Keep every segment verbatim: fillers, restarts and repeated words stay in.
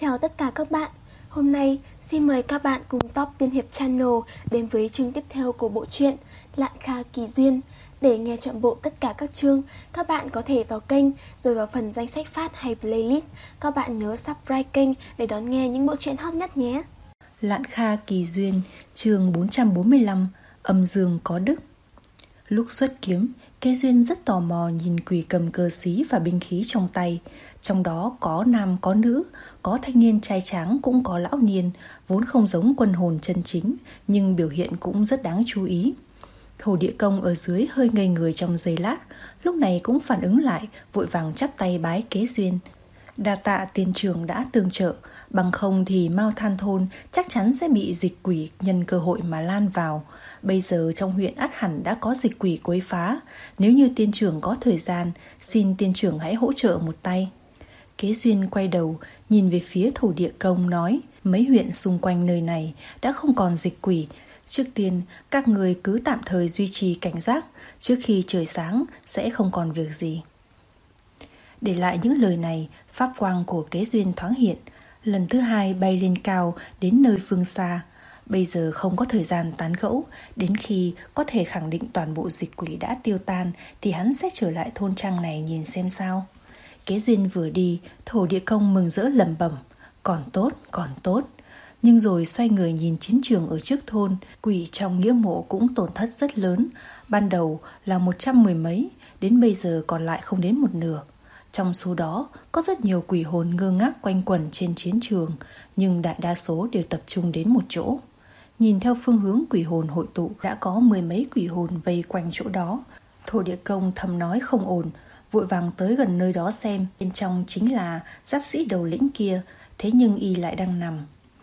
Chào tất cả các bạn. Hôm nay xin mời các bạn cùng Top Tiên Hiệp Channel đến với chương tiếp theo của bộ truyện Lạn Kha Kỳ Duyên. Để nghe trọn bộ tất cả các chương, các bạn có thể vào kênh rồi vào phần danh sách phát hay playlist. Các bạn nhớ subscribe kênh để đón nghe những bộ truyện hot nhất nhé. Lạn Kha Kỳ Duyên, chương bốn trăm bốn mươi lăm, âm dương có đức. Lúc xuất kiếm, Kế Duyên rất tò mò nhìn quỷ cầm cờ xí và binh khí trong tay. Trong đó có nam có nữ, có thanh niên trai tráng cũng có lão niên, vốn không giống quân hồn chân chính, nhưng biểu hiện cũng rất đáng chú ý. Thổ Địa Công ở dưới hơi ngây người trong giây lát, lúc này cũng phản ứng lại, vội vàng chắp tay bái Kế Duyên. Đa tạ tiên trưởng đã tương trợ, bằng không thì Mao Than Thôn chắc chắn sẽ bị dịch quỷ nhân cơ hội mà lan vào. Bây giờ trong huyện ắt hẳn đã có dịch quỷ quấy phá, nếu như tiên trưởng có thời gian, xin tiên trưởng hãy hỗ trợ một tay. Kế Duyên quay đầu, nhìn về phía Thổ Địa Công nói, mấy huyện xung quanh nơi này đã không còn dịch quỷ. Trước tiên, các người cứ tạm thời duy trì cảnh giác, trước khi trời sáng sẽ không còn việc gì. Để lại những lời này, pháp quang của Kế Duyên thoáng hiện, lần thứ hai bay lên cao đến nơi phương xa. Bây giờ không có thời gian tán gẫu, đến khi có thể khẳng định toàn bộ dịch quỷ đã tiêu tan thì hắn sẽ trở lại thôn trang này nhìn xem sao. Kế Duyên vừa đi, Thổ Địa Công mừng rỡ lẩm bẩm, còn tốt, còn tốt. Nhưng rồi xoay người nhìn chiến trường ở trước thôn, quỷ trong nghĩa mộ cũng tổn thất rất lớn. Ban đầu là một trăm mười mấy, đến bây giờ còn lại không đến một nửa. Trong số đó có rất nhiều quỷ hồn ngơ ngác quanh quẩn trên chiến trường, nhưng đại đa số đều tập trung đến một chỗ. Nhìn theo phương hướng quỷ hồn hội tụ, đã có mười mấy quỷ hồn vây quanh chỗ đó. Thổ Địa Công thầm nói không ổn, vội vàng tới gần nơi đó xem. Bên trong chính là giáp sĩ đầu lĩnh kia, thế nhưng y lại đang nằm.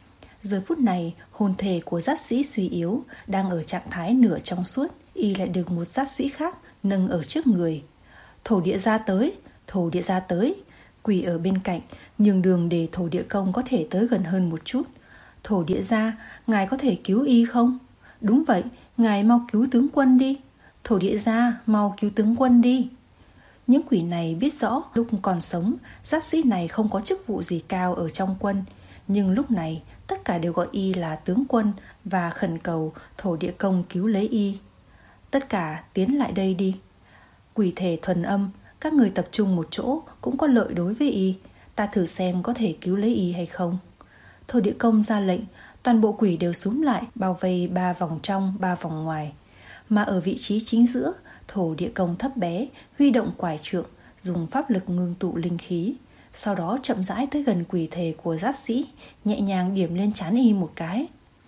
Giờ phút này, hồn thể của giáp sĩ suy yếu, đang ở trạng thái nửa trong suốt. Y lại được một giáp sĩ khác nâng ở trước người. Thổ Địa ra tới, Thổ Địa ra tới. Quỷ ở bên cạnh nhường đường để Thổ Địa Công có thể tới gần hơn một chút. Thổ Địa ra, ngài có thể cứu y không? Đúng vậy, ngài mau cứu tướng quân đi. Thổ Địa ra, mau cứu tướng quân đi. Những quỷ này biết rõ lúc còn sống, giáp sĩ này không có chức vụ gì cao ở trong quân, nhưng lúc này tất cả đều gọi y là tướng quân và khẩn cầu Thổ Địa Công cứu lấy y. Tất cả tiến lại đây đi. Quỷ thể thuần âm, các người tập trung một chỗ cũng có lợi đối với y, ta thử xem có thể cứu lấy y hay không. Thổ Địa Công ra lệnh, toàn bộ quỷ đều xúm lại, bao vây ba vòng trong, ba vòng ngoài. Mà ở vị trí chính giữa, Thổ Địa Công thấp bé, huy động quải trượng, dùng pháp lực ngưng tụ linh khí. Sau đó chậm rãi tới gần quỷ thể của giáp sĩ, nhẹ nhàng điểm lên trán y một cái.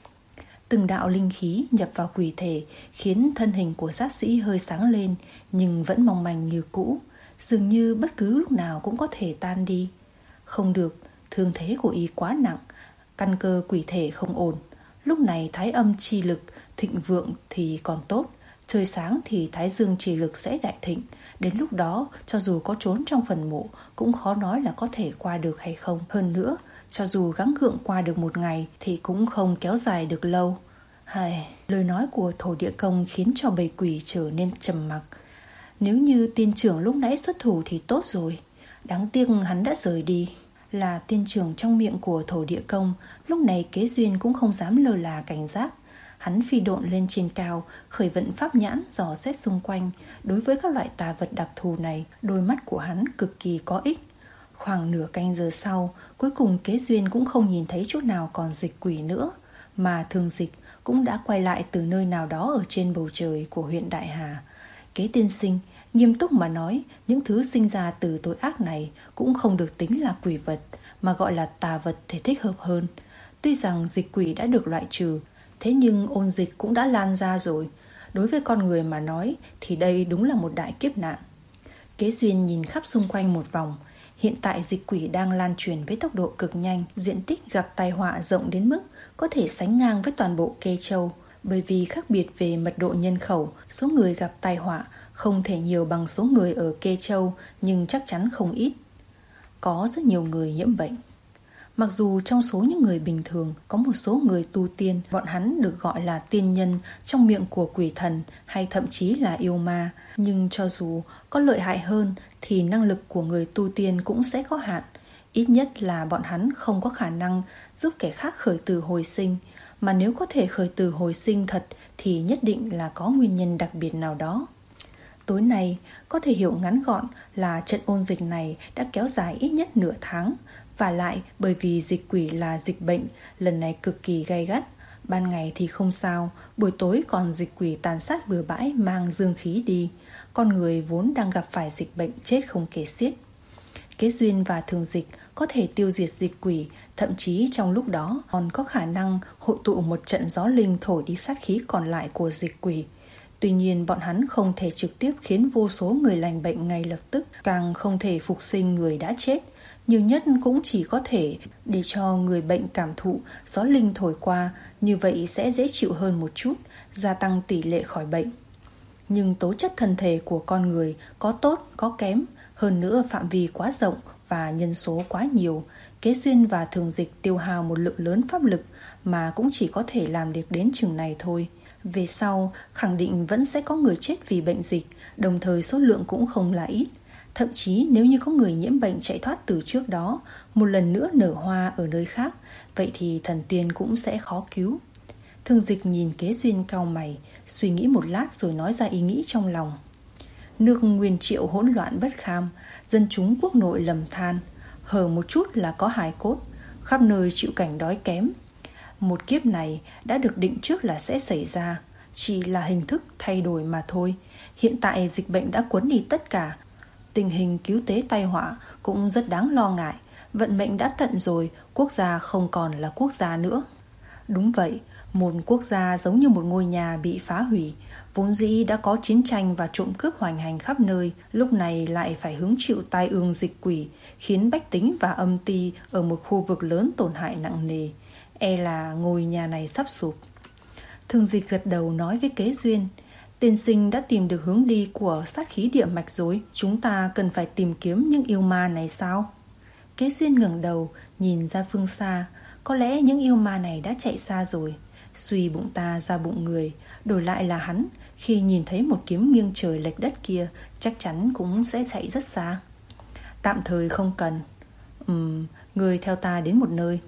Từng đạo linh khí nhập vào quỷ thể, khiến thân hình của giáp sĩ hơi sáng lên, nhưng vẫn mong manh như cũ, dường như bất cứ lúc nào cũng có thể tan đi. Không được, thương thế của y quá nặng, căn cơ quỷ thể không ổn. Lúc này thái âm chi lực thịnh vượng thì còn tốt, trời sáng thì thái dương chi lực sẽ đại thịnh. Đến lúc đó, cho dù có trốn trong phần mộ, cũng khó nói là có thể qua được hay không. Hơn nữa, cho dù gắng gượng qua được một ngày thì cũng không kéo dài được lâu. Hài, lời nói của Thổ Địa Công khiến cho bầy quỷ trở nên trầm mặc. Nếu như tiên trưởng lúc nãy xuất thủ thì tốt rồi, đáng tiếc hắn đã rời đi. Là tiên trưởng trong miệng của Thổ Địa Công, lúc này Kế Duyên cũng không dám lơ là cảnh giác. Hắn phi độn lên trên cao, khởi vận pháp nhãn dò xét xung quanh. Đối với các loại tà vật đặc thù này, đôi mắt của hắn cực kỳ có ích. Khoảng nửa canh giờ sau, cuối cùng Kế Duyên cũng không nhìn thấy chỗ nào còn dịch quỷ nữa, mà thường dịch cũng đã quay lại từ nơi nào đó ở trên bầu trời của huyện Đại Hà. Kế tiên sinh, nghiêm túc mà nói, những thứ sinh ra từ tội ác này cũng không được tính là quỷ vật, mà gọi là tà vật thì thích hợp hơn. Tuy rằng dịch quỷ đã được loại trừ, thế nhưng ôn dịch cũng đã lan ra rồi. Đối với con người mà nói thì đây đúng là một đại kiếp nạn. Kế Duyên nhìn khắp xung quanh một vòng. Hiện tại dịch quỷ đang lan truyền với tốc độ cực nhanh, diện tích gặp tai họa rộng đến mức có thể sánh ngang với toàn bộ Kê Châu. Bởi vì khác biệt về mật độ nhân khẩu, số người gặp tai họa không thể nhiều bằng số người ở Kê Châu, nhưng chắc chắn không ít. Có rất nhiều người nhiễm bệnh. Mặc dù trong số những người bình thường có một số người tu tiên, bọn hắn được gọi là tiên nhân trong miệng của quỷ thần hay thậm chí là yêu ma, nhưng cho dù có lợi hại hơn thì năng lực của người tu tiên cũng sẽ có hạn. Ít nhất là bọn hắn không có khả năng giúp kẻ khác khởi tử hồi sinh. Mà nếu có thể khởi tử hồi sinh thật thì nhất định là có nguyên nhân đặc biệt nào đó. Tối nay có thể hiểu ngắn gọn là trận ôn dịch này đã kéo dài ít nhất nửa tháng. Và lại bởi vì dịch quỷ là dịch bệnh, lần này cực kỳ gay gắt. Ban ngày thì không sao, buổi tối còn dịch quỷ tàn sát bừa bãi mang dương khí đi. Con người vốn đang gặp phải dịch bệnh chết không kể xiết. Kế duyên và thường dịch có thể tiêu diệt dịch quỷ, thậm chí trong lúc đó còn có khả năng hội tụ một trận gió linh thổi đi sát khí còn lại của dịch quỷ. Tuy nhiên bọn hắn không thể trực tiếp khiến vô số người lành bệnh ngay lập tức, càng không thể phục sinh người đã chết. Nhiều nhất cũng chỉ có thể để cho người bệnh cảm thụ gió linh thổi qua, như vậy sẽ dễ chịu hơn một chút, gia tăng tỷ lệ khỏi bệnh. Nhưng tố chất thân thể của con người có tốt có kém, hơn nữa phạm vi quá rộng và nhân số quá nhiều. Kế duyên và thường dịch tiêu hao một lượng lớn pháp lực mà cũng chỉ có thể làm được đến chừng này thôi. Về sau khẳng định vẫn sẽ có người chết vì bệnh dịch, đồng thời số lượng cũng không là ít. Thậm chí nếu như có người nhiễm bệnh chạy thoát từ trước đó, một lần nữa nở hoa ở nơi khác, vậy thì thần tiên cũng sẽ khó cứu. Thường dịch nhìn Kế duyên cau mày, suy nghĩ một lát rồi nói ra ý nghĩ trong lòng. Nước Nguyên Triệu hỗn loạn bất kham, dân chúng quốc nội lầm than, hở một chút là có hài cốt, khắp nơi chịu cảnh đói kém. Một kiếp này đã được định trước là sẽ xảy ra, chỉ là hình thức thay đổi mà thôi. Hiện tại dịch bệnh đã cuốn đi tất cả, tình hình cứu tế tai họa cũng rất đáng lo ngại. Vận mệnh đã tận rồi, quốc gia không còn là quốc gia nữa. Đúng vậy, một quốc gia giống như một ngôi nhà bị phá hủy, vốn dĩ đã có chiến tranh và trộm cướp hoành hành khắp nơi, lúc này lại phải hứng chịu tai ương dịch quỷ, khiến bách tính và âm ty ở một khu vực lớn tổn hại nặng nề. E là ngôi nhà này sắp sụp. Thường dịch gật đầu nói với Kế duyên, tiên sinh đã tìm được hướng đi của sát khí địa mạch rồi, chúng ta cần phải tìm kiếm những yêu ma này sao? Kế duyên ngẩng đầu nhìn ra phương xa, có lẽ những yêu ma này đã chạy xa rồi. Suy bụng ta ra bụng người, đổi lại là hắn, khi nhìn thấy một kiếm nghiêng trời lệch đất kia, chắc chắn cũng sẽ chạy rất xa. Tạm thời không cần. Ừm, người theo ta đến một nơi.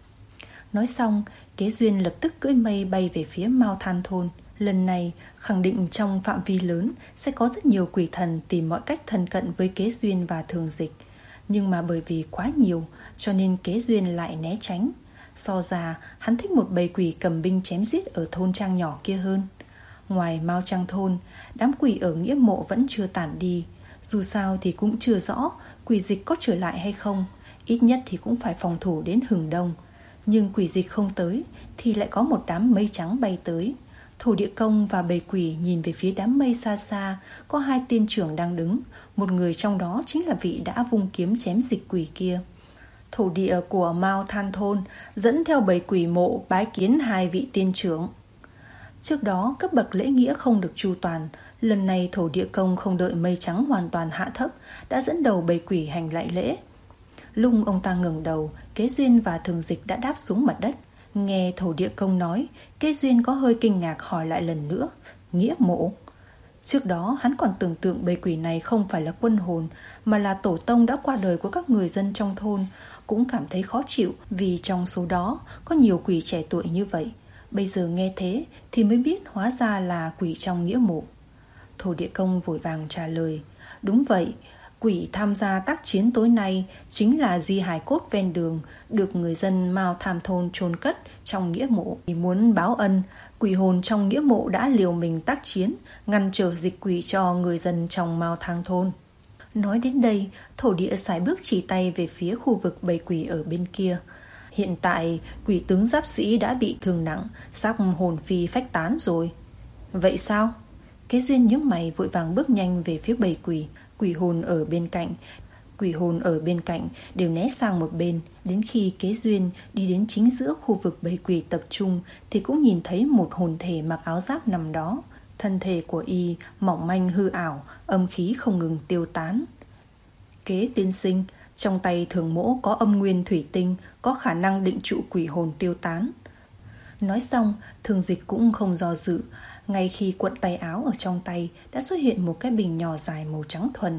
Nói xong, Kế duyên lập tức cưỡi mây bay về phía Mao Than thôn. Lần này khẳng định trong phạm vi lớn sẽ có rất nhiều quỷ thần tìm mọi cách thân cận với Kế duyên và thường dịch. Nhưng mà bởi vì quá nhiều cho nên Kế duyên lại né tránh. So ra hắn thích một bầy quỷ cầm binh chém giết ở thôn trang nhỏ kia hơn. Ngoài Mao Trang thôn, đám quỷ ở nghĩa mộ vẫn chưa tản đi. Dù sao thì cũng chưa rõ quỷ dịch có trở lại hay không, ít nhất thì cũng phải phòng thủ đến hừng đông. Nhưng quỷ dịch không tới thì lại có một đám mây trắng bay tới. Thổ địa công và bầy quỷ nhìn về phía đám mây xa xa, có hai tiên trưởng đang đứng, một người trong đó chính là vị đã vung kiếm chém dịch quỷ kia. Thổ địa của Mao Than thôn dẫn theo bầy quỷ mộ bái kiến hai vị tiên trưởng. Trước đó cấp bậc lễ nghĩa không được chu toàn, lần này thổ địa công không đợi mây trắng hoàn toàn hạ thấp đã dẫn đầu bầy quỷ hành lại lễ. Lúc ông ta ngẩng đầu, Kế duyên và thường dịch đã đáp xuống mặt đất. Nghe thổ địa công nói, Kế duyên có hơi kinh ngạc hỏi lại lần nữa, nghĩa mộ. Trước đó hắn còn tưởng tượng bầy quỷ này không phải là quân hồn, mà là tổ tông đã qua đời của các người dân trong thôn. Cũng cảm thấy khó chịu vì trong số đó có nhiều quỷ trẻ tuổi như vậy. Bây giờ nghe thế thì mới biết hóa ra là quỷ trong nghĩa mộ. Thổ địa công vội vàng trả lời, đúng vậy, quỷ tham gia tác chiến tối nay chính là di hài cốt ven đường được người dân Mao Tham thôn chôn cất trong nghĩa mộ. Vì muốn báo ân, quỷ hồn trong nghĩa mộ đã liều mình tác chiến, ngăn trở dịch quỷ cho người dân trong Mao Tham thôn. Nói đến đây, thổ địa sải bước chỉ tay về phía khu vực bầy quỷ ở bên kia. Hiện tại, quỷ tướng giáp sĩ đã bị thương nặng, sắp hồn phi phách tán rồi. Vậy sao? Kế duyên nhướng mày vội vàng bước nhanh về phía bầy quỷ. Quỷ hồn ở bên cạnh Quỷ hồn ở bên cạnh đều né sang một bên. Đến khi Kế duyên đi đến chính giữa khu vực bầy quỷ tập trung thì cũng nhìn thấy một hồn thể mặc áo giáp nằm đó. Thân thể của y mỏng manh hư ảo, âm khí không ngừng tiêu tán. Kế tiên sinh, trong tay thường mỗ có âm nguyên thủy tinh, có khả năng định trụ quỷ hồn tiêu tán. Nói xong, thường dịch cũng không do dự. Ngay khi cuộn tay áo ở trong tay đã xuất hiện một cái bình nhỏ dài màu trắng thuần.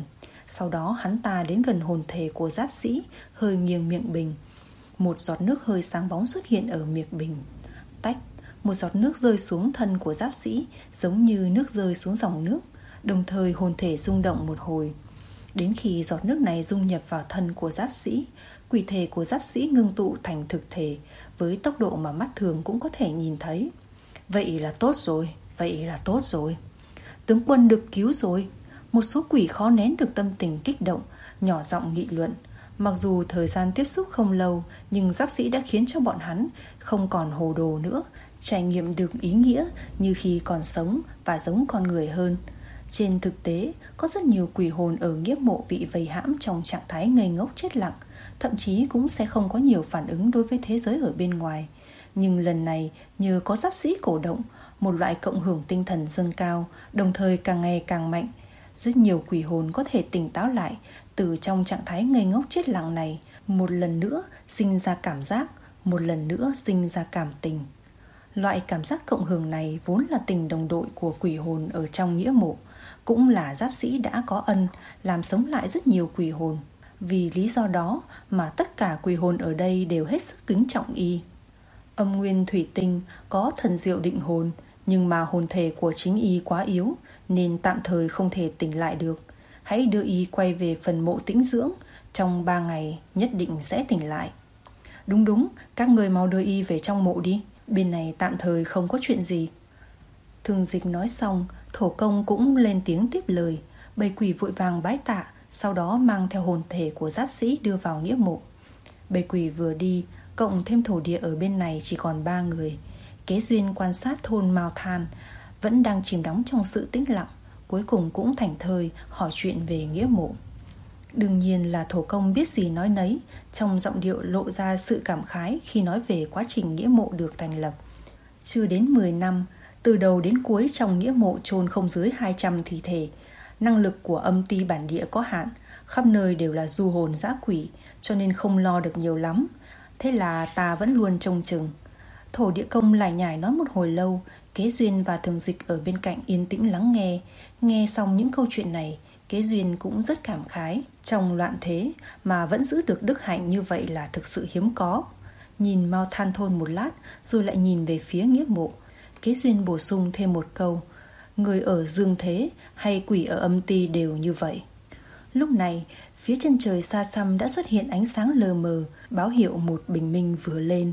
Sau đó hắn ta đến gần hồn thể của giáp sĩ, hơi nghiêng miệng bình. Một giọt nước hơi sáng bóng xuất hiện ở miệng bình. Tách, một giọt nước rơi xuống thân của giáp sĩ, giống như nước rơi xuống dòng nước. Đồng thời hồn thể rung động một hồi. Đến khi giọt nước này dung nhập vào thân của giáp sĩ, quỷ thể của giáp sĩ ngưng tụ thành thực thể, với tốc độ mà mắt thường cũng có thể nhìn thấy. Vậy là tốt rồi, vậy là tốt rồi. Tướng quân được cứu rồi. Một số quỷ khó nén được tâm tình kích động, nhỏ giọng nghị luận. Mặc dù thời gian tiếp xúc không lâu, nhưng giáp sĩ đã khiến cho bọn hắn không còn hồ đồ nữa, trải nghiệm được ý nghĩa như khi còn sống và giống con người hơn. Trên thực tế, có rất nhiều quỷ hồn ở nghĩa mộ bị vây hãm trong trạng thái ngây ngốc chết lặng, thậm chí cũng sẽ không có nhiều phản ứng đối với thế giới ở bên ngoài. Nhưng lần này, nhờ có giáp sĩ cổ động, một loại cộng hưởng tinh thần dâng cao, đồng thời càng ngày càng mạnh, rất nhiều quỷ hồn có thể tỉnh táo lại từ trong trạng thái ngây ngốc chết lặng này, một lần nữa sinh ra cảm giác, một lần nữa sinh ra cảm tình. Loại cảm giác cộng hưởng này vốn là tình đồng đội của quỷ hồn ở trong nghĩa mộ, cũng là giáp sĩ đã có ân làm sống lại rất nhiều quỷ hồn. Vì lý do đó mà tất cả quỷ hồn ở đây đều hết sức kính trọng y. Âm nguyên thủy tinh có thần diệu định hồn, nhưng mà hồn thể của chính y quá yếu nên tạm thời không thể tỉnh lại được. Hãy đưa y quay về phần mộ tĩnh dưỡng, trong ba ngày nhất định sẽ tỉnh lại. Đúng đúng, các người mau đưa y về trong mộ đi, bên này tạm thời không có chuyện gì. Thường dịch nói xong, thổ công cũng lên tiếng tiếp lời. Bầy quỷ vội vàng bái tạ, sau đó mang theo hồn thể của giáp sĩ đưa vào nghĩa mộ. Bầy quỷ vừa đi, cộng thêm thổ địa ở bên này chỉ còn ba người. Kế duyên quan sát thôn Mao Than vẫn đang chìm đắm trong sự tĩnh lặng, cuối cùng cũng thảnh thơi hỏi chuyện về nghĩa mộ. Đương nhiên là thổ công biết gì nói nấy, trong giọng điệu lộ ra sự cảm khái khi nói về quá trình nghĩa mộ được thành lập. Chưa đến mười năm, từ đầu đến cuối trong nghĩa mộ chôn không dưới hai trăm thi thể. Năng lực của âm ty bản địa có hạn, khắp nơi đều là du hồn dã quỷ, cho nên không lo được nhiều lắm. Thế là ta vẫn luôn trông chừng. Thổ địa công lải nhải nói một hồi lâu, Kế duyên và thường dịch ở bên cạnh yên tĩnh lắng nghe. Nghe xong những câu chuyện này, Kế duyên cũng rất cảm khái. Trong loạn thế mà vẫn giữ được đức hạnh như vậy là thực sự hiếm có. Nhìn Mao Than thôn một lát, rồi lại nhìn về phía nghĩa mộ. Kế duyên bổ sung thêm một câu: người ở dương thế hay quỷ ở âm ty đều như vậy. Lúc này, phía chân trời xa xăm đã xuất hiện ánh sáng lờ mờ, báo hiệu một bình minh vừa lên.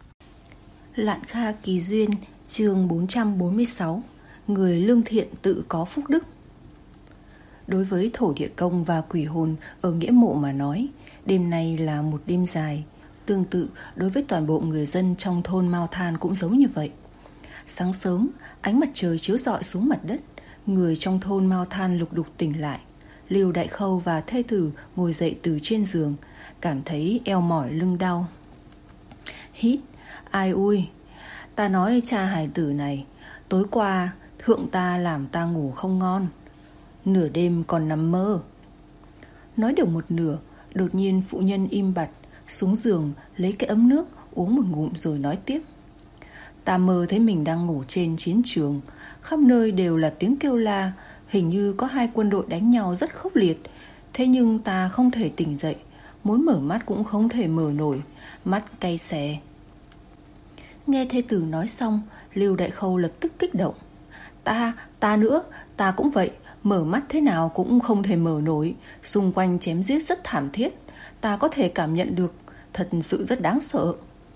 Lạn Kha Kỳ Duyên, chương bốn trăm bốn mươi sáu. Người lương thiện tự có phúc đức. Đối với thổ địa công và quỷ hồn ở nghĩa mộ mà nói, đêm nay là một đêm dài. Tương tự đối với toàn bộ người dân trong thôn Mao Than cũng giống như vậy. Sáng sớm, ánh mặt trời chiếu rọi xuống mặt đất. Người trong thôn Mao Than lục đục tỉnh lại. Liêu Đại Khâu và thê tử ngồi dậy từ trên giường, cảm thấy eo mỏi lưng đau. Hít, ai ui, ta nói cha hài tử này, tối qua thượng ta làm ta ngủ không ngon, nửa đêm còn nằm mơ. Nói được một nửa, đột nhiên phụ nhân im bặt, xuống giường lấy cái ấm nước uống một ngụm rồi nói tiếp. Ta mơ thấy mình đang ngủ trên chiến trường, khắp nơi đều là tiếng kêu la, hình như có hai quân đội đánh nhau rất khốc liệt. Thế nhưng ta không thể tỉnh dậy, muốn mở mắt cũng không thể mở nổi, mắt cay xè. Nghe thê tử nói xong, Lưu Đại Khâu lập tức kích động. Ta, ta nữa, ta cũng vậy, mở mắt thế nào cũng không thể mở nổi, xung quanh chém giết rất thảm thiết, ta có thể cảm nhận được, thật sự rất đáng sợ.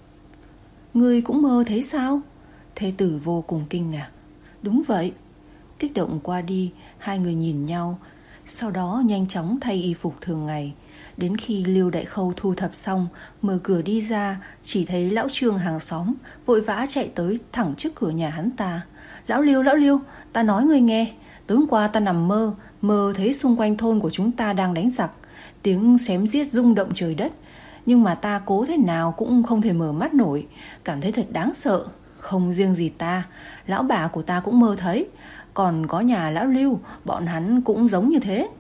Ngươi cũng mơ thấy sao? Thê tử vô cùng kinh ngạc. Đúng vậy. Kích động qua đi, hai người nhìn nhau, sau đó nhanh chóng thay y phục thường ngày. Đến khi Liêu Đại Khâu thu thập xong, mở cửa đi ra, chỉ thấy lão Trương hàng xóm vội vã chạy tới thẳng trước cửa nhà hắn ta. Lão Liêu, lão Liêu, ta nói ngươi nghe, tối hôm qua ta nằm mơ, mơ thấy xung quanh thôn của chúng ta đang đánh giặc, tiếng xém giết rung động trời đất, nhưng mà ta cố thế nào cũng không thể mở mắt nổi, cảm thấy thật đáng sợ. Không riêng gì ta, lão bà của ta cũng mơ thấy, còn có nhà lão Lưu, bọn hắn cũng giống như thế.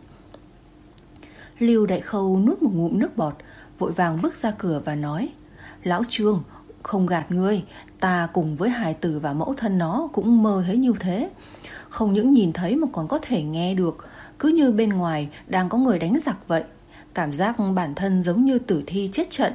Lưu Đại Khâu nuốt một ngụm nước bọt, vội vàng bước ra cửa và nói: Lão Trương, không gạt ngươi, ta cùng với hài tử và mẫu thân nó cũng mơ thấy như thế. Không những nhìn thấy mà còn có thể nghe được, cứ như bên ngoài đang có người đánh giặc vậy. Cảm giác bản thân giống như tử thi chết trận.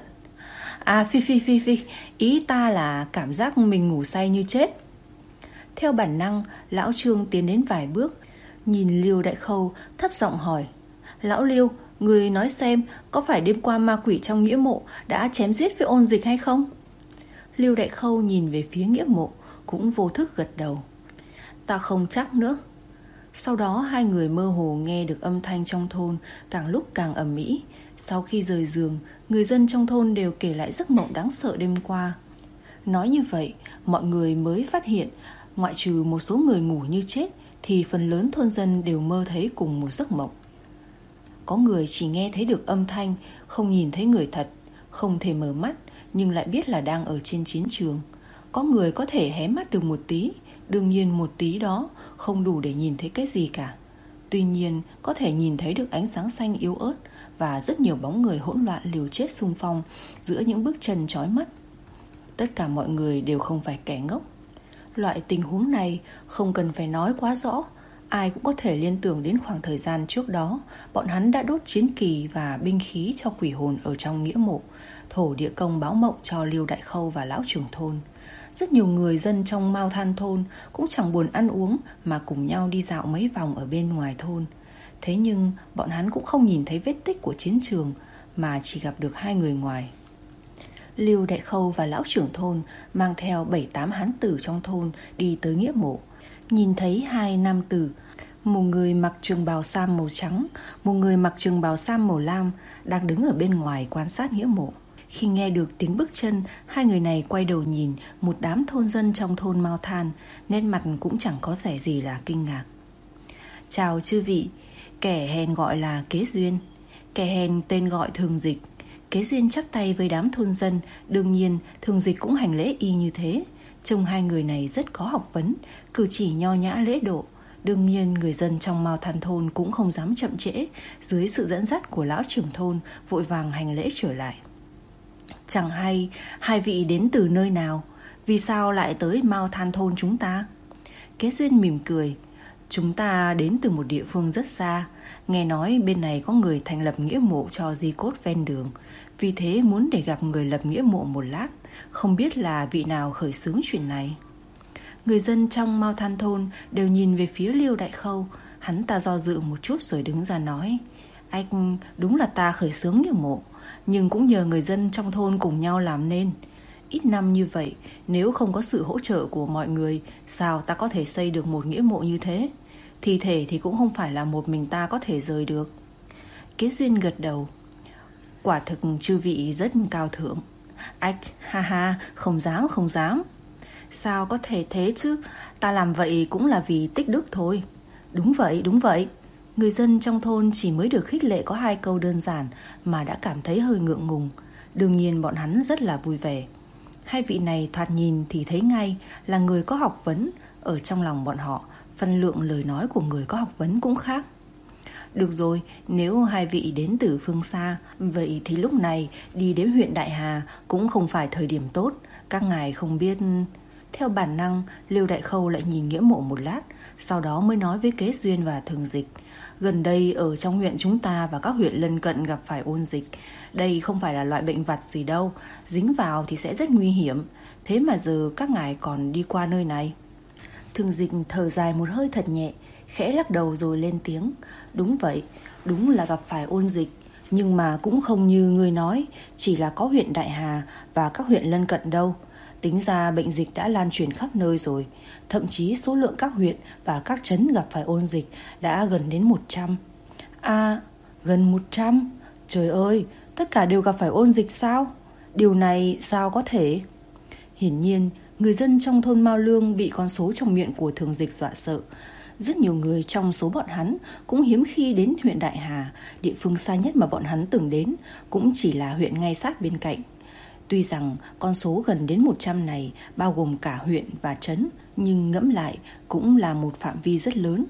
À phi phi phi phi, ý ta là cảm giác mình ngủ say như chết. Theo bản năng, lão Trương tiến đến vài bước, nhìn Liêu Đại Khâu thấp giọng hỏi: Lão Liêu, người nói xem, có phải đêm qua ma quỷ trong nghĩa mộ đã chém giết với Ôn Dịch hay không? Liêu Đại Khâu nhìn về phía nghĩa mộ, cũng vô thức gật đầu. Ta không chắc nữa. Sau đó hai người mơ hồ nghe được âm thanh trong thôn càng lúc càng ầm ĩ. Sau khi rời giường, người dân trong thôn đều kể lại giấc mộng đáng sợ đêm qua. Nói như vậy, mọi người mới phát hiện, ngoại trừ một số người ngủ như chết, thì phần lớn thôn dân đều mơ thấy cùng một giấc mộng. Có người chỉ nghe thấy được âm thanh, không nhìn thấy người thật, không thể mở mắt, nhưng lại biết là đang ở trên chiến trường. Có người có thể hé mắt được một tí, đương nhiên một tí đó không đủ để nhìn thấy cái gì cả. Tuy nhiên, có thể nhìn thấy được ánh sáng xanh yếu ớt và rất nhiều bóng người hỗn loạn liều chết xung phong giữa những bước chân chói mắt. Tất cả mọi người đều không phải kẻ ngốc. Loại tình huống này không cần phải nói quá rõ, ai cũng có thể liên tưởng đến khoảng thời gian trước đó bọn hắn đã đốt chiến kỳ và binh khí cho quỷ hồn ở trong nghĩa mộ, thổ địa công báo mộng cho Liêu Đại Khâu và lão trưởng thôn. Rất nhiều người dân trong Mao Than thôn cũng chẳng buồn ăn uống mà cùng nhau đi dạo mấy vòng ở bên ngoài thôn. Thế nhưng bọn hắn cũng không nhìn thấy vết tích của chiến trường, mà chỉ gặp được hai người ngoài. Liêu Đại Khâu và lão trưởng thôn mang theo bảy tám hán tử trong thôn đi tới nghĩa mộ. Nhìn thấy hai nam tử, một người mặc trường bào sam màu trắng, một người mặc trường bào sam màu lam, đang đứng ở bên ngoài quan sát nghĩa mộ. Khi nghe được tiếng bước chân, hai người này quay đầu nhìn một đám thôn dân trong thôn Mao Than, nét mặt cũng chẳng có vẻ gì là kinh ngạc. Chào chư vị, kẻ hèn gọi là Kế Duyên, kẻ hèn tên gọi Thường Dịch. Kế Duyên chắp tay với đám thôn dân, đương nhiên Thường Dịch cũng hành lễ y như thế. Trông hai người này rất có học vấn, cử chỉ nho nhã lễ độ. Đương nhiên người dân trong Mao Than thôn cũng không dám chậm trễ, dưới sự dẫn dắt của lão trưởng thôn vội vàng hành lễ trở lại. Chẳng hay hai vị đến từ nơi nào, vì sao lại tới Mao Than thôn chúng ta? Kế Duyên mỉm cười. Chúng ta đến từ một địa phương rất xa, nghe nói bên này có người thành lập nghĩa mộ cho di cốt ven đường, vì thế muốn để gặp người lập nghĩa mộ một lát, không biết là vị nào khởi xướng chuyện này. Người dân trong Mao Than thôn đều nhìn về phía Liêu Đại Khâu. Hắn ta do dự một chút rồi đứng ra nói: Anh, đúng là ta khởi xướng nghĩa mộ, nhưng cũng nhờ người dân trong thôn cùng nhau làm nên. Ít năm như vậy, nếu không có sự hỗ trợ của mọi người, sao ta có thể xây được một nghĩa mộ như thế? Thi thể thì cũng không phải là một mình ta có thể rời được. Kế Duyên gật đầu. Quả thực chư vị rất cao thượng. Ách, ha ha, không dám không dám. Sao có thể thế chứ, ta làm vậy cũng là vì tích đức thôi. Đúng vậy, đúng vậy. Người dân trong thôn chỉ mới được khích lệ có hai câu đơn giản mà đã cảm thấy hơi ngượng ngùng. Đương nhiên bọn hắn rất là vui vẻ. Hai vị này thoạt nhìn thì thấy ngay là người có học vấn. Ở trong lòng bọn họ, phân lượng lời nói của người có học vấn cũng khác. Được rồi, nếu hai vị đến từ phương xa, vậy thì lúc này đi đến huyện Đại Hà cũng không phải thời điểm tốt. Các ngài không biết... Theo bản năng, Liêu Đại Khâu lại nhìn nghĩa mộ một lát, sau đó mới nói với Kế Duyên và Thường Dịch. Gần đây ở trong huyện chúng ta và các huyện lân cận gặp phải ôn dịch. Đây không phải là loại bệnh vặt gì đâu, dính vào thì sẽ rất nguy hiểm. Thế mà giờ các ngài còn đi qua nơi này. Thường Dịch thở dài một hơi thật nhẹ, khẽ lắc đầu rồi lên tiếng. Đúng vậy, đúng là gặp phải ôn dịch, nhưng mà cũng không như ngươi nói, chỉ là có huyện Đại Hà và các huyện lân cận đâu. Tính ra bệnh dịch đã lan truyền khắp nơi rồi. Thậm chí số lượng các huyện và các trấn gặp phải ôn dịch đã gần đến một trăm. À, gần một trăm? Trời ơi, tất cả đều gặp phải ôn dịch sao? Điều này sao có thể? Hiển nhiên, người dân trong thôn Mao Lương bị con số trong miệng của Thường Dịch dọa sợ. Rất nhiều người trong số bọn hắn cũng hiếm khi đến huyện Đại Hà, địa phương xa nhất mà bọn hắn từng đến cũng chỉ là huyện ngay sát bên cạnh. Tuy rằng con số gần đến một trăm này bao gồm cả huyện và trấn, nhưng ngẫm lại cũng là một phạm vi rất lớn.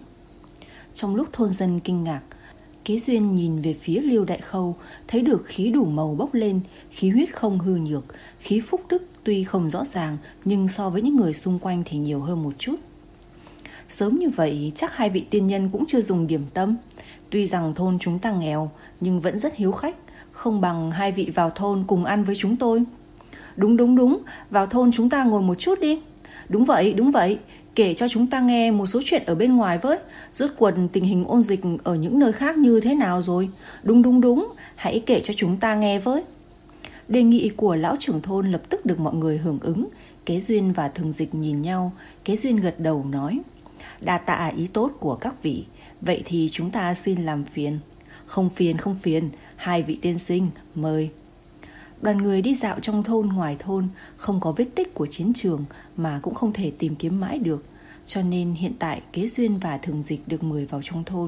Trong lúc thôn dân kinh ngạc, Kế Duyên nhìn về phía Liêu Đại Khâu, thấy được khí đủ màu bốc lên, khí huyết không hư nhược, khí phúc đức tuy không rõ ràng nhưng so với những người xung quanh thì nhiều hơn một chút. Sớm như vậy chắc hai vị tiên nhân cũng chưa dùng điểm tâm. Tuy rằng thôn chúng ta nghèo nhưng vẫn rất hiếu khách. Không bằng hai vị vào thôn cùng ăn với chúng tôi. Đúng đúng đúng, vào thôn chúng ta ngồi một chút đi. Đúng vậy, đúng vậy, kể cho chúng ta nghe một số chuyện ở bên ngoài với. Rốt cuộc tình hình ôn dịch ở những nơi khác như thế nào rồi? Đúng đúng đúng, hãy kể cho chúng ta nghe với. Đề nghị của lão trưởng thôn lập tức được mọi người hưởng ứng. Kế Duyên và Thường Dịch nhìn nhau. Kế Duyên gật đầu nói: Đa tạ ý tốt của các vị. Vậy thì chúng ta xin làm phiền. Không phiền không phiền, hai vị tiên sinh mời. Đoàn người đi dạo trong thôn ngoài thôn. Không có vết tích của chiến trường mà cũng không thể tìm kiếm mãi được. Cho nên hiện tại Kế Duyên và Thường Dịch được mời vào trong thôn.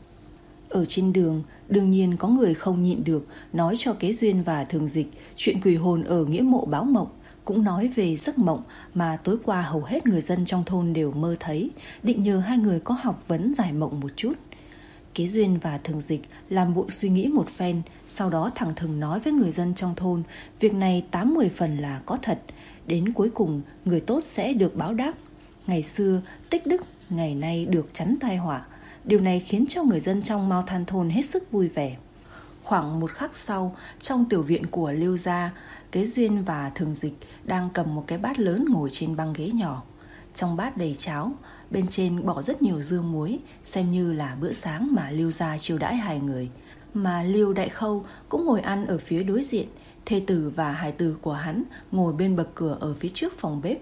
Ở trên đường, đương nhiên có người không nhịn được nói cho Kế Duyên và Thường Dịch chuyện quỷ hồn ở nghĩa mộ Báo Mộng, cũng nói về giấc mộng mà tối qua hầu hết người dân trong thôn đều mơ thấy, định nhờ hai người có học vấn giải mộng một chút. Kế Duyên và Thường Dịch làm bộ suy nghĩ một phen, sau đó thẳng thừng nói với người dân trong thôn, việc này tám mười phần là có thật, đến cuối cùng người tốt sẽ được báo đáp. Ngày xưa tích đức, ngày nay được chắn tai họa. Điều này khiến cho người dân trong Mao Than thôn hết sức vui vẻ. Khoảng một khắc sau, trong tiểu viện của Liêu gia, Kế Duyên và Thường Dịch đang cầm một cái bát lớn ngồi trên băng ghế nhỏ. Trong bát đầy cháo, bên trên bỏ rất nhiều dưa muối, xem như là bữa sáng mà Liêu gia chiêu đãi hai người. Mà Liêu Đại Khâu cũng ngồi ăn ở phía đối diện, thê tử và hài tử của hắn ngồi bên bậc cửa ở phía trước phòng bếp.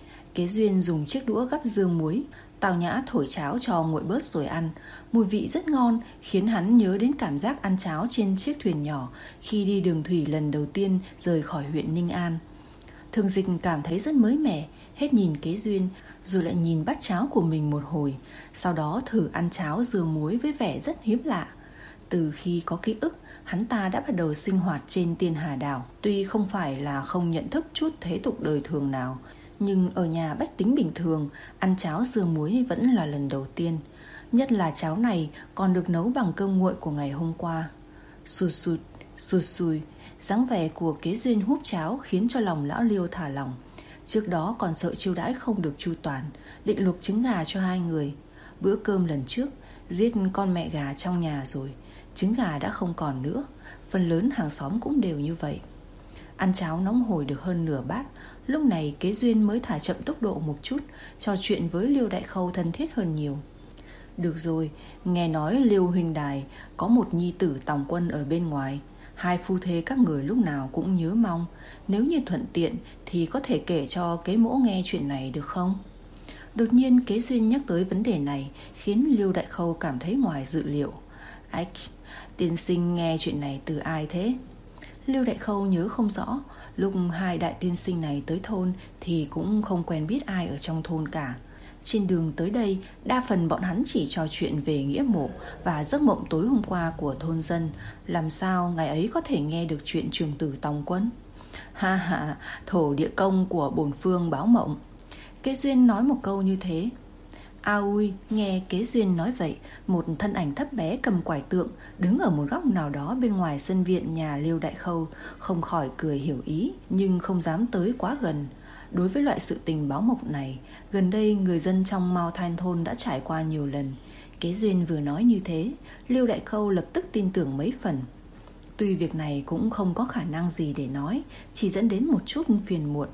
Kế Duyên dùng chiếc đũa gắp dưa muối, tào nhã thổi cháo cho nguội bớt rồi ăn. Mùi vị rất ngon, khiến hắn nhớ đến cảm giác ăn cháo trên chiếc thuyền nhỏ khi đi đường thủy lần đầu tiên rời khỏi huyện Ninh An. Thường Dịch cảm thấy rất mới mẻ, hết nhìn Kế Duyên rồi lại nhìn bát cháo của mình một hồi, sau đó thử ăn cháo dưa muối với vẻ rất hiếm lạ. Từ khi có ký ức, hắn ta đã bắt đầu sinh hoạt trên Tiên Hà Đảo. Tuy không phải là không nhận thức chút thế tục đời thường nào, nhưng ở nhà bách tính bình thường, ăn cháo dưa muối vẫn là lần đầu tiên. Nhất là cháo này còn được nấu bằng cơm nguội của ngày hôm qua. Sụt sụt, sụt sùi, dáng vẻ của Kế Duyên húp cháo khiến cho lòng lão Liêu thả lỏng. Trước đó còn sợ chiêu đãi không được chu toàn, định luộc trứng gà cho hai người. Bữa cơm lần trước giết con mẹ gà trong nhà rồi, trứng gà đã không còn nữa. Phần lớn hàng xóm cũng đều như vậy. Ăn cháo nóng hổi được hơn nửa bát, lúc này Kế Duyên mới thả chậm tốc độ một chút, trò chuyện với Liêu Đại Khâu thân thiết hơn nhiều. Được rồi, nghe nói Liêu huynh đài có một nhi tử tòng quân ở bên ngoài. Hai phu thê các người lúc nào cũng nhớ mong. Nếu như thuận tiện thì có thể kể cho Kế mỗ nghe chuyện này được không? Đột nhiên Kế Duyên nhắc tới vấn đề này khiến Liêu Đại Khâu cảm thấy ngoài dự liệu. Ách, tiên sinh nghe chuyện này từ ai thế? Liêu Đại Khâu nhớ không rõ. Lúc hai đại tiên sinh này tới thôn thì cũng không quen biết ai ở trong thôn cả. Trên đường tới đây, đa phần bọn hắn chỉ trò chuyện về nghĩa mộ và giấc mộng tối hôm qua của thôn dân. Làm sao ngày ấy có thể nghe được chuyện trường tử tòng quân? Ha ha, thổ địa công của bổn phương Báo Mộng. Kế Duyên nói một câu như thế. A ui, nghe Kế Duyên nói vậy, một thân ảnh thấp bé cầm quải tượng đứng ở một góc nào đó bên ngoài sân viện nhà Liêu Đại Khâu, không khỏi cười hiểu ý, nhưng không dám tới quá gần. Đối với loại sự tình báo mộng này, gần đây người dân trong Mao Than thôn đã trải qua nhiều lần. Kế Duyên vừa nói như thế, Liêu Đại Khâu lập tức tin tưởng mấy phần. Tuy việc này cũng không có khả năng gì để nói, chỉ dẫn đến một chút phiền muộn.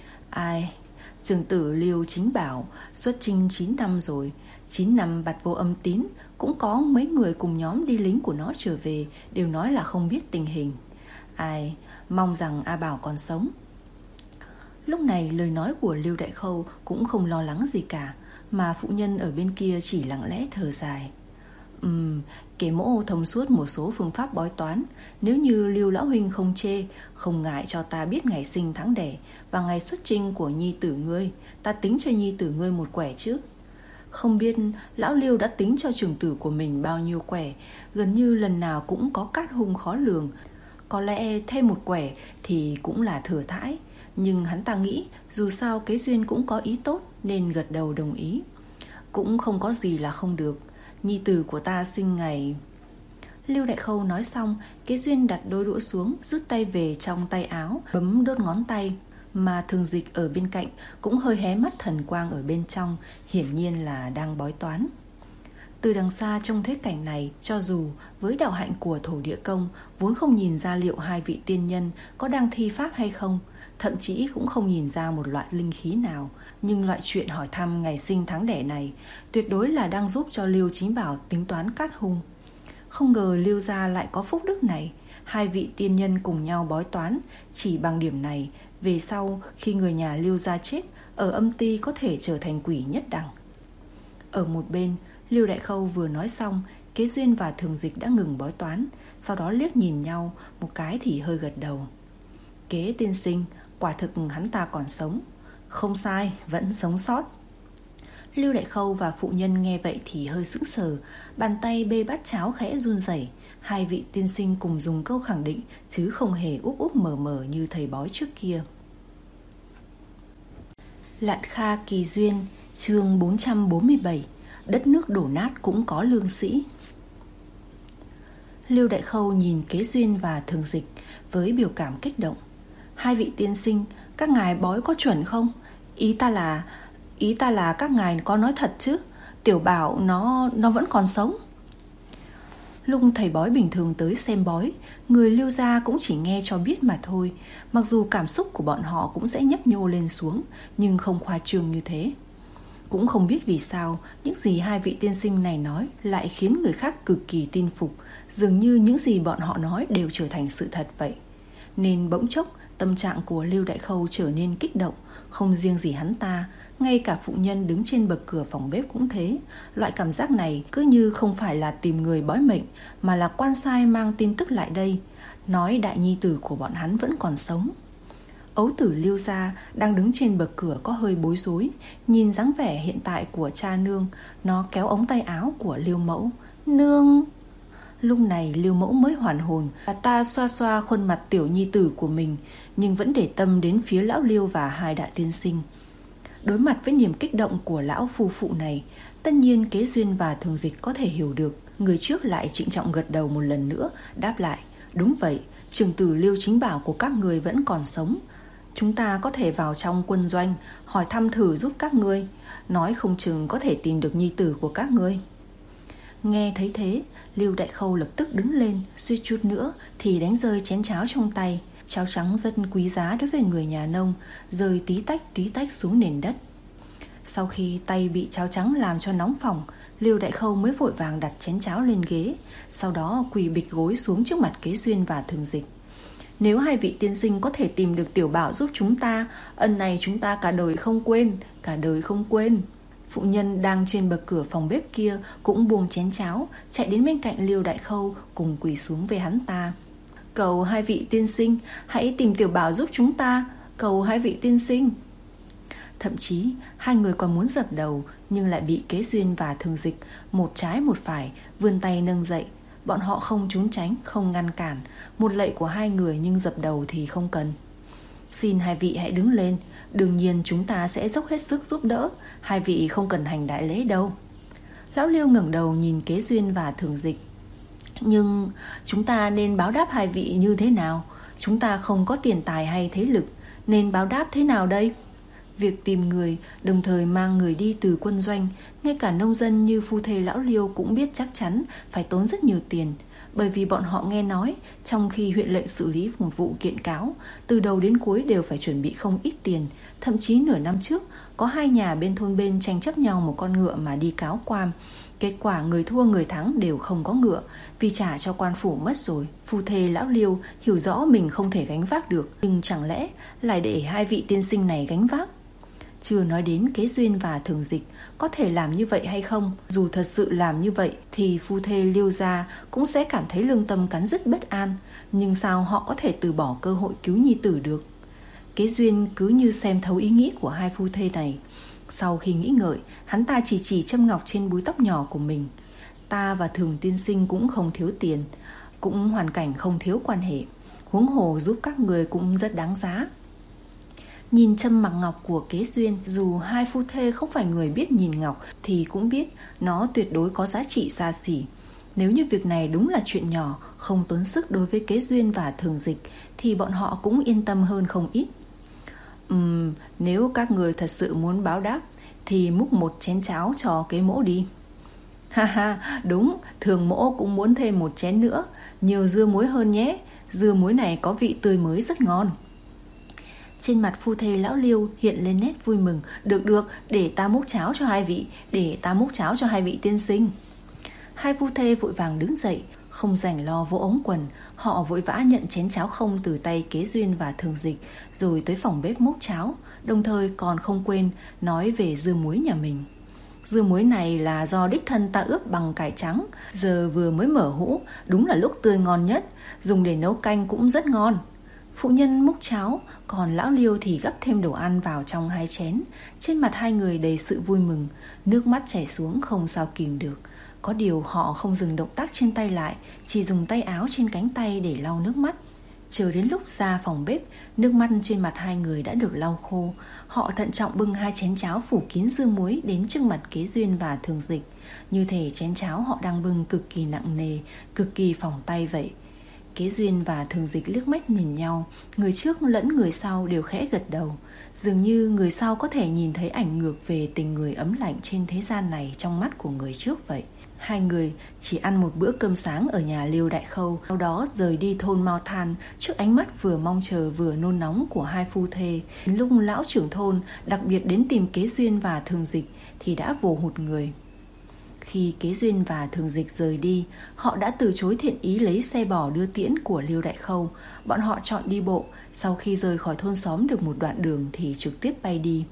Ai... Trường tử Liêu chính bảo xuất chinh chín năm rồi, chín năm bạt vô âm tín, cũng có mấy người cùng nhóm đi lính của nó trở về, đều nói là không biết tình hình. Ai, mong rằng A Bảo còn sống. Lúc này lời nói của Liêu Đại Khâu cũng không lo lắng gì cả, mà phụ nhân ở bên kia chỉ lặng lẽ thở dài. Ừm, Kế mỗ thông suốt một số phương pháp bói toán. Nếu như Liêu lão huynh không chê, không ngại cho ta biết ngày sinh tháng đẻ và ngày xuất chinh của nhi tử ngươi, ta tính cho nhi tử ngươi một quẻ chứ. Không biết lão Liêu đã tính cho trưởng tử của mình bao nhiêu quẻ, gần như lần nào cũng có cát hung khó lường. Có lẽ thêm một quẻ thì cũng là thừa thãi, nhưng hắn ta nghĩ dù sao Kế Duyên cũng có ý tốt nên gật đầu đồng ý. Cũng không có gì là không được. Nhi tử của ta sinh ngày... Liêu Đại Khâu nói xong, Kế Duyên đặt đôi đũa xuống, rút tay về trong tay áo, bấm đốt ngón tay. Mà Thường Dịch ở bên cạnh cũng hơi hé mắt thần quang ở bên trong, hiển nhiên là đang bói toán. Từ đằng xa trông thấy cảnh này, cho dù với đạo hạnh của thổ địa công vốn không nhìn ra liệu hai vị tiên nhân có đang thi pháp hay không, thậm chí cũng không nhìn ra một loại linh khí nào, nhưng loại chuyện hỏi thăm ngày sinh tháng đẻ này tuyệt đối là đang giúp cho Liêu Chính Bảo tính toán cát hung. Không ngờ Liêu gia lại có phúc đức này, hai vị tiên nhân cùng nhau bói toán. Chỉ bằng điểm này, về sau khi người nhà Liêu gia chết, ở âm ti có thể trở thành quỷ nhất đẳng. Ở một bên, Liêu Đại Khâu vừa nói xong, Kế Duyên và Thường Dịch đã ngừng bói toán, sau đó liếc nhìn nhau một cái thì hơi gật đầu. Kế tiên sinh, quả thực hắn ta còn sống. Không sai, vẫn sống sót. Liêu Đại Khâu và phụ nhân nghe vậy thì hơi sững sờ, bàn tay bê bát cháo khẽ run rẩy. Hai vị tiên sinh cùng dùng câu khẳng định, chứ không hề úp úp mở mở như thầy bói trước kia. Lạn Kha Kỳ Duyên, chương bốn trăm bốn mươi bảy. Đất nước đổ nát cũng có lương sĩ. Liêu Đại Khâu nhìn Kế Duyên và Thường Dịch với biểu cảm kích động. Hai vị tiên sinh, các ngài bói có chuẩn không? Ý ta là Ý ta là các ngài có nói thật chứ? Tiểu Bảo nó nó vẫn còn sống. Lúc thầy bói bình thường tới xem bói, người Liêu gia cũng chỉ nghe cho biết mà thôi. Mặc dù cảm xúc của bọn họ cũng sẽ nhấp nhô lên xuống, nhưng không khoa trương như thế. Cũng không biết vì sao những gì hai vị tiên sinh này nói lại khiến người khác cực kỳ tin phục, dường như những gì bọn họ nói đều trở thành sự thật vậy. Nên bỗng chốc tâm trạng của Liêu Đại Khâu trở nên kích động. Không riêng gì hắn ta, ngay cả phụ nhân đứng trên bậc cửa phòng bếp cũng thế. Loại cảm giác này cứ như không phải là tìm người bói mệnh, mà là quan sai mang tin tức lại đây, nói đại nhi tử của bọn hắn vẫn còn sống. Ấu tử Liêu gia đang đứng trên bậc cửa có hơi bối rối. Nhìn dáng vẻ hiện tại của cha nương, nó kéo ống tay áo của Liêu mẫu. Nương! Lúc này Liêu mẫu mới hoàn hồn, và ta xoa xoa khuôn mặt tiểu nhi tử của mình, nhưng vẫn để tâm đến phía lão Liêu và hai đại tiên sinh. Đối mặt với niềm kích động của lão phu phụ này, tất nhiên Kế Duyên và Thường Dịch có thể hiểu được. Người trước lại trịnh trọng gật đầu một lần nữa, đáp lại. Đúng vậy, trưởng tử Liêu Chính Bảo của các người vẫn còn sống. Chúng ta có thể vào trong quân doanh, hỏi thăm thử giúp các ngươi, nói không chừng có thể tìm được nhi tử của các ngươi. Nghe thấy thế, Liêu Đại Khâu lập tức đứng lên, suýt chút nữa thì đánh rơi chén cháo trong tay. Cháo trắng rất quý giá đối với người nhà nông, rơi tí tách tí tách xuống nền đất. Sau khi tay bị cháo trắng làm cho nóng phỏng, Liêu Đại Khâu mới vội vàng đặt chén cháo lên ghế, sau đó quỳ bịch gối xuống trước mặt Kế Duyên và Thường Dịch. Nếu hai vị tiên sinh có thể tìm được Tiểu Bảo giúp chúng ta, ân này chúng ta cả đời không quên, cả đời không quên. Phụ nhân đang trên bậc cửa phòng bếp kia cũng buông chén cháo, chạy đến bên cạnh Liêu Đại Khâu cùng quỳ xuống với hắn ta. Cầu hai vị tiên sinh, hãy tìm Tiểu Bảo giúp chúng ta, cầu hai vị tiên sinh. Thậm chí hai người còn muốn dập đầu, nhưng lại bị Kế Duyên và Thường Dịch một trái một phải vươn tay nâng dậy. Bọn họ không trốn tránh, không ngăn cản. Một lạy của hai người nhưng dập đầu thì không cần. Xin hai vị hãy đứng lên, đương nhiên chúng ta sẽ dốc hết sức giúp đỡ, hai vị không cần hành đại lễ đâu. Lão Liêu ngẩng đầu nhìn Kế Duyên và Thường Dịch. Nhưng chúng ta nên báo đáp hai vị như thế nào? Chúng ta không có tiền tài hay thế lực, nên báo đáp thế nào đây? Việc tìm người, đồng thời mang người đi từ quân doanh, ngay cả nông dân như phu thê lão Liêu cũng biết chắc chắn phải tốn rất nhiều tiền. Bởi vì bọn họ nghe nói, trong khi huyện lệnh xử lý một vụ kiện cáo, từ đầu đến cuối đều phải chuẩn bị không ít tiền. Thậm chí nửa năm trước, có hai nhà bên thôn bên tranh chấp nhau một con ngựa mà đi cáo quan. Kết quả người thua người thắng đều không có ngựa, vì trả cho quan phủ mất rồi. Phu thê lão Liêu hiểu rõ mình không thể gánh vác được, nhưng chẳng lẽ lại để hai vị tiên sinh này gánh vác? Chưa nói đến Kế Duyên và Thường Dịch có thể làm như vậy hay không. Dù thật sự làm như vậy thì phu thê Liêu gia cũng sẽ cảm thấy lương tâm cắn rứt bất an. Nhưng sao họ có thể từ bỏ cơ hội cứu nhi tử được? Kế Duyên cứ như xem thấu ý nghĩ của hai phu thê này. Sau khi nghĩ ngợi, hắn ta chỉ chỉ châm ngọc trên búi tóc nhỏ của mình. Ta và Thường tiên sinh cũng không thiếu tiền, cũng hoàn cảnh không thiếu quan hệ, huống hồ giúp các người cũng rất đáng giá. Nhìn châm mặc ngọc của Kế Duyên, dù hai phu thê không phải người biết nhìn ngọc thì cũng biết nó tuyệt đối có giá trị xa xỉ. Nếu như việc này đúng là chuyện nhỏ, không tốn sức đối với Kế Duyên và Thường Dịch, thì bọn họ cũng yên tâm hơn không ít. Ừm, nếu các người thật sự muốn báo đáp thì múc một chén cháo cho kế mỗ đi. Ha ha, đúng, thường mỗ cũng muốn thêm một chén nữa, nhiều dưa muối hơn nhé, dưa muối này có vị tươi mới rất ngon. Trên mặt phu thê lão Liêu hiện lên nét vui mừng. Được được, để ta múc cháo cho hai vị, để ta múc cháo cho hai vị tiên sinh. Hai phu thê vội vàng đứng dậy, không rảnh lo vỗ ống quần. Họ vội vã nhận chén cháo không từ tay Kế Duyên và Thường Dịch, rồi tới phòng bếp múc cháo, đồng thời còn không quên nói về dưa muối nhà mình. Dưa muối này là do đích thân ta ướp bằng cải trắng, giờ vừa mới mở hũ, đúng là lúc tươi ngon nhất, dùng để nấu canh cũng rất ngon. Phụ nhân múc cháo, còn lão Liêu thì gắp thêm đồ ăn vào trong hai chén. Trên mặt hai người đầy sự vui mừng, nước mắt chảy xuống không sao kìm được. Có điều họ không dừng động tác trên tay lại, chỉ dùng tay áo trên cánh tay để lau nước mắt. Chờ đến lúc ra phòng bếp, nước mắt trên mặt hai người đã được lau khô. Họ thận trọng bưng hai chén cháo phủ kín dưa muối đến trước mặt Kế Duyên và Thường Dịch. Như thể chén cháo họ đang bưng cực kỳ nặng nề, cực kỳ phỏng tay vậy. Kế Duyên và Thường Dịch liếc mắt nhìn nhau, người trước lẫn người sau đều khẽ gật đầu. Dường như người sau có thể nhìn thấy ảnh ngược về tình người ấm lạnh trên thế gian này trong mắt của người trước vậy. Hai người chỉ ăn một bữa cơm sáng ở nhà Liêu Đại Khâu, sau đó rời đi thôn Mao Than trước ánh mắt vừa mong chờ vừa nôn nóng của hai phu thê. Lúc lão trưởng thôn đặc biệt đến tìm Kế Duyên và Thường Dịch thì đã vồ hụt người. Khi Kế Duyên và Thường Dịch rời đi, họ đã từ chối thiện ý lấy xe bò đưa tiễn của Liêu Đại Khâu. Bọn họ chọn đi bộ, sau khi rời khỏi thôn xóm được một đoạn đường thì trực tiếp bay đi.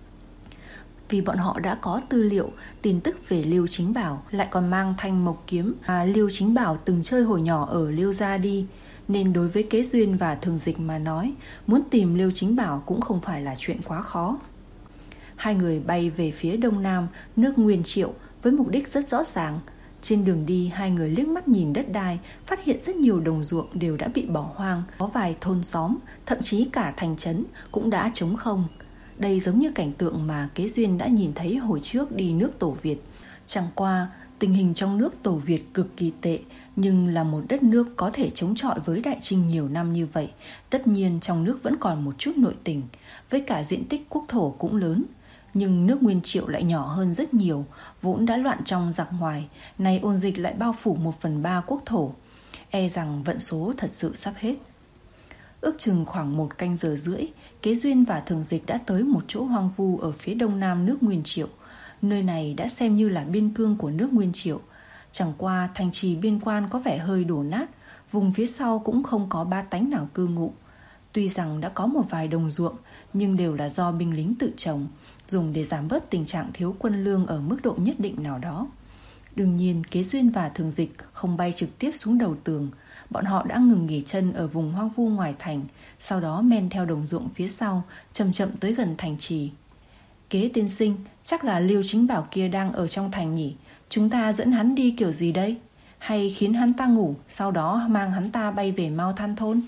Vì bọn họ đã có tư liệu, tin tức về Liêu Chính Bảo, lại còn mang thanh mộc kiếm mà Liêu Chính Bảo từng chơi hồi nhỏ ở Liêu gia đi, nên đối với Kế Duyên và Thường Dịch mà nói, muốn tìm Liêu Chính Bảo cũng không phải là chuyện quá khó. Hai người bay về phía đông nam, nước Nguyên Triệu, với mục đích rất rõ ràng. Trên đường đi, hai người liếc mắt nhìn đất đai, phát hiện rất nhiều đồng ruộng đều đã bị bỏ hoang, có vài thôn xóm, thậm chí cả thành trấn cũng đã trống không. Đây giống như cảnh tượng mà Kế Duyên đã nhìn thấy hồi trước đi nước Tổ Việt. Chẳng qua, tình hình trong nước Tổ Việt cực kỳ tệ, nhưng là một đất nước có thể chống chọi với Đại Trinh nhiều năm như vậy. Tất nhiên trong nước vẫn còn một chút nội tình, với cả diện tích quốc thổ cũng lớn. Nhưng nước Nguyên Triệu lại nhỏ hơn rất nhiều, vốn đã loạn trong giặc ngoài, nay ôn dịch lại bao phủ một phần ba quốc thổ. E rằng vận số thật sự sắp hết. Ước chừng khoảng một canh giờ rưỡi, Kế Duyên và Thường Dịch đã tới một chỗ hoang vu ở phía đông nam nước Nguyên Triệu. Nơi này đã xem như là biên cương của nước Nguyên Triệu. Chẳng qua thành trì biên quan có vẻ hơi đổ nát, vùng phía sau cũng không có ba tánh nào cư ngụ. Tuy rằng đã có một vài đồng ruộng, nhưng đều là do binh lính tự trồng, dùng để giảm bớt tình trạng thiếu quân lương ở mức độ nhất định nào đó. Đương nhiên, Kế Duyên và Thường Dịch không bay trực tiếp xuống đầu tường. Bọn họ đã ngừng nghỉ chân ở vùng hoang vu ngoài thành, sau đó men theo đồng ruộng phía sau, chậm chậm tới gần thành trì. Kế tiên sinh, chắc là Liêu Chính Bảo kia đang ở trong thành nhỉ? Chúng ta dẫn hắn đi kiểu gì đây? Hay khiến hắn ta ngủ, sau đó mang hắn ta bay về Mao Than thôn?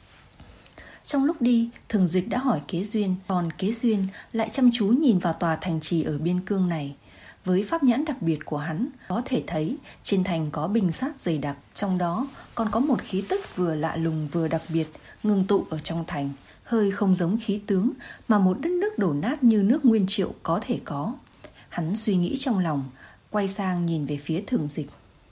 Trong lúc đi, Thường Dịch đã hỏi Kế Duyên, còn Kế Duyên lại chăm chú nhìn vào tòa thành trì ở biên cương này. Với pháp nhãn đặc biệt của hắn, có thể thấy trên thành có binh sát dày đặc, trong đó còn có một khí tức vừa lạ lùng vừa đặc biệt ngưng tụ ở trong thành, hơi không giống khí tướng mà một đất nước đổ nát như nước Nguyên Triệu có thể có. Hắn suy nghĩ trong lòng, quay sang nhìn về phía Thường Dịch.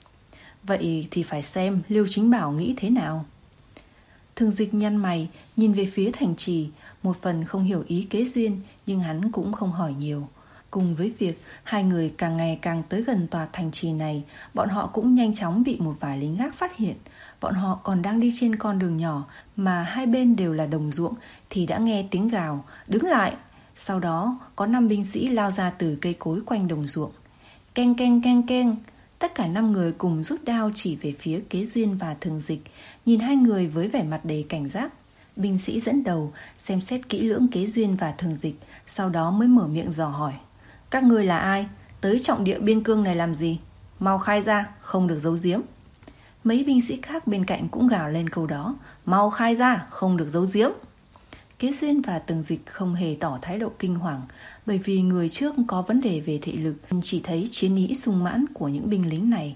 Vậy thì phải xem Liêu Chính Bảo nghĩ thế nào. Thường Dịch nhăn mày, nhìn về phía thành trì, một phần không hiểu ý Kế Duyên, nhưng hắn cũng không hỏi nhiều. Cùng với việc hai người càng ngày càng tới gần tòa thành trì này, bọn họ cũng nhanh chóng bị một vài lính gác phát hiện. Bọn họ còn đang đi trên con đường nhỏ mà hai bên đều là đồng ruộng thì đã nghe tiếng gào, đứng lại. Sau đó có năm binh sĩ lao ra từ cây cối quanh đồng ruộng. Keng keng keng keng. Tất cả năm người cùng rút đao chỉ về phía Kế Duyên và Thường Dịch, nhìn hai người với vẻ mặt đầy cảnh giác. Binh sĩ dẫn đầu xem xét kỹ lưỡng Kế Duyên và Thường Dịch, sau đó mới mở miệng dò hỏi. Các ngươi là ai? Tới trọng địa biên cương này làm gì? Mau khai ra, không được giấu giếm. Mấy binh sĩ khác bên cạnh cũng gào lên câu đó. Mau khai ra, không được giấu giếm. Kế Duyên và Thường Dịch không hề tỏ thái độ kinh hoàng, bởi vì người trước có vấn đề về thị lực, chỉ thấy chiến ý sung mãn của những binh lính này.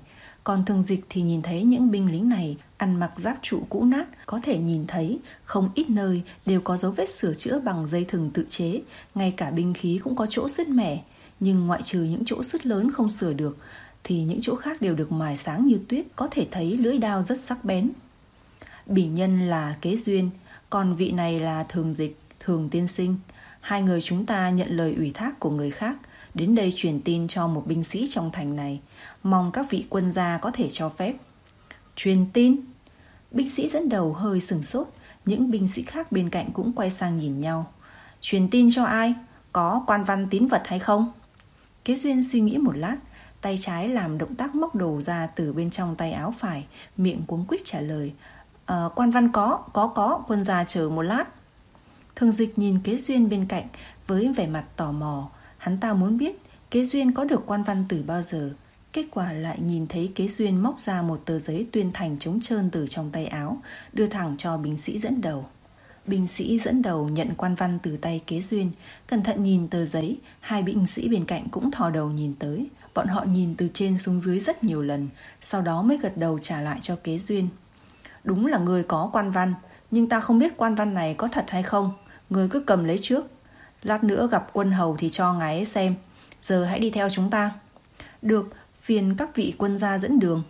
Còn Thường Dịch thì nhìn thấy những binh lính này ăn mặc giáp trụ cũ nát, có thể nhìn thấy không ít nơi đều có dấu vết sửa chữa bằng dây thừng tự chế, ngay cả binh khí cũng có chỗ sứt mẻ. Nhưng ngoại trừ những chỗ sứt lớn không sửa được, thì những chỗ khác đều được mài sáng như tuyết, có thể thấy lưỡi đao rất sắc bén. Bỉ nhân là Kế Duyên, còn vị này là Thường Dịch, Thường tiên sinh. Hai người chúng ta nhận lời ủy thác của người khác, đến đây truyền tin cho một binh sĩ trong thành này, mong các vị quân gia có thể cho phép. Truyền tin? Binh sĩ dẫn đầu hơi sửng sốt, những binh sĩ khác bên cạnh cũng quay sang nhìn nhau. Truyền tin cho ai? Có quan văn tín vật hay không? Kế Duyên suy nghĩ một lát, tay trái làm động tác móc đồ ra từ bên trong tay áo phải, miệng cuống quýt trả lời. Ờ, quan văn có, có có, quân gia chờ một lát. Thường Dịch nhìn Kế Duyên bên cạnh với vẻ mặt tò mò. Hắn ta muốn biết Kế Duyên có được quan văn từ bao giờ. Kết quả lại nhìn thấy Kế Duyên móc ra một tờ giấy tuyên thành trống trơn từ trong tay áo, đưa thẳng cho binh sĩ dẫn đầu. Binh sĩ dẫn đầu nhận quan văn từ tay Kế Duyên, cẩn thận nhìn tờ giấy. Hai binh sĩ bên cạnh cũng thò đầu nhìn tới. Bọn họ nhìn từ trên xuống dưới rất nhiều lần, sau đó mới gật đầu trả lại cho Kế Duyên. Đúng là người có quan văn, nhưng ta không biết quan văn này có thật hay không. Người cứ cầm lấy trước, lát nữa gặp quân hầu thì cho ngài ấy xem. Giờ hãy đi theo chúng ta. Được, phiền các vị quân gia dẫn đường.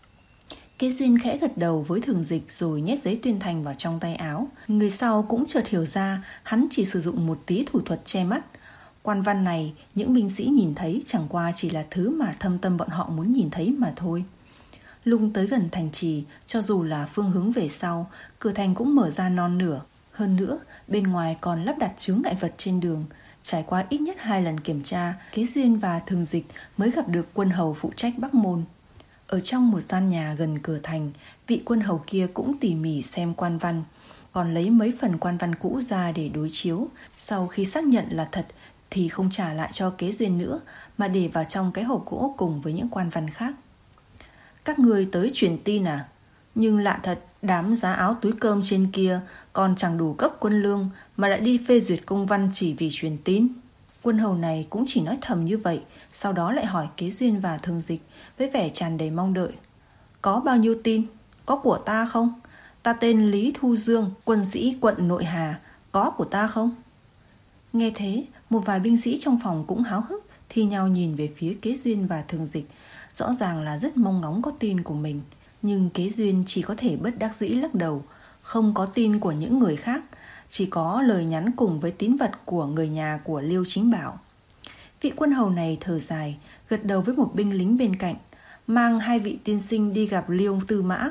Kế Duyên khẽ gật đầu với Thường Dịch rồi nhét giấy tuyên thành vào trong tay áo. Người sau cũng chợt hiểu ra hắn chỉ sử dụng một tí thủ thuật che mắt. Quan văn này những binh sĩ nhìn thấy chẳng qua chỉ là thứ mà thâm tâm bọn họ muốn nhìn thấy mà thôi. Lúc tới gần thành trì, cho dù là phương hướng về sau, cửa thành cũng mở ra non nửa. Hơn nữa, bên ngoài còn lắp đặt chướng ngại vật trên đường. Trải qua ít nhất hai lần kiểm tra, Kế Duyên và Thường Dịch mới gặp được quân hầu phụ trách Bắc Môn. Ở trong một gian nhà gần cửa thành, vị quân hầu kia cũng tỉ mỉ xem quan văn, còn lấy mấy phần quan văn cũ ra để đối chiếu. Sau khi xác nhận là thật thì không trả lại cho Kế Duyên nữa, mà để vào trong cái hộp gỗ cùng với những quan văn khác. Các người tới truyền tin à? Nhưng lạ thật, đám giá áo túi cơm trên kia còn chẳng đủ cấp quân lương mà đã đi phê duyệt công văn chỉ vì truyền tin. Quân hầu này cũng chỉ nói thầm như vậy, sau đó lại hỏi Kế Duyên và Thường Dịch với vẻ tràn đầy mong đợi. Có bao nhiêu tin? Có của ta không? Ta tên Lý Thu Dương, quân sĩ quận Nội Hà. Có của ta không? Nghe thế, một vài binh sĩ trong phòng cũng háo hức thi nhau nhìn về phía Kế Duyên và Thường Dịch, rõ ràng là rất mong ngóng có tin của mình. Nhưng Kế Duyên chỉ có thể bất đắc dĩ lắc đầu. Không có tin của những người khác, chỉ có lời nhắn cùng với tín vật của người nhà của Liêu Chính Bảo. Vị quân hầu này thở dài, gật đầu với một binh lính bên cạnh. Mang hai vị tiên sinh đi gặp Liêu Tư Mã.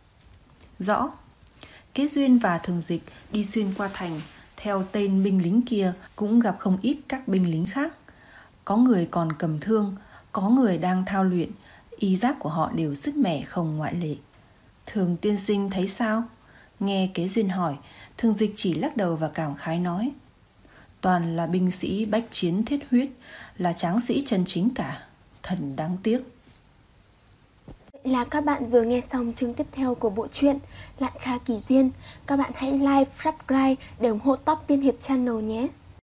Rõ. Kế Duyên và Thường Dịch đi xuyên qua thành. Theo tên binh lính kia cũng gặp không ít các binh lính khác. Có người còn cầm thương, có người đang thao luyện. Y giáp của họ đều sứt mẻ không ngoại lệ. Thường tiên sinh thấy sao? Nghe Kế Duyên hỏi, Thường Dịch chỉ lắc đầu và cảm khái nói. Toàn là binh sĩ bách chiến thiết huyết, là tráng sĩ chân chính cả. Thật đáng tiếc. Vậy là các bạn vừa nghe xong chương tiếp theo của bộ truyện Lạn Kha Kỳ Duyên. Các bạn hãy like, subscribe để ủng hộ Top Tiên Hiệp Channel nhé.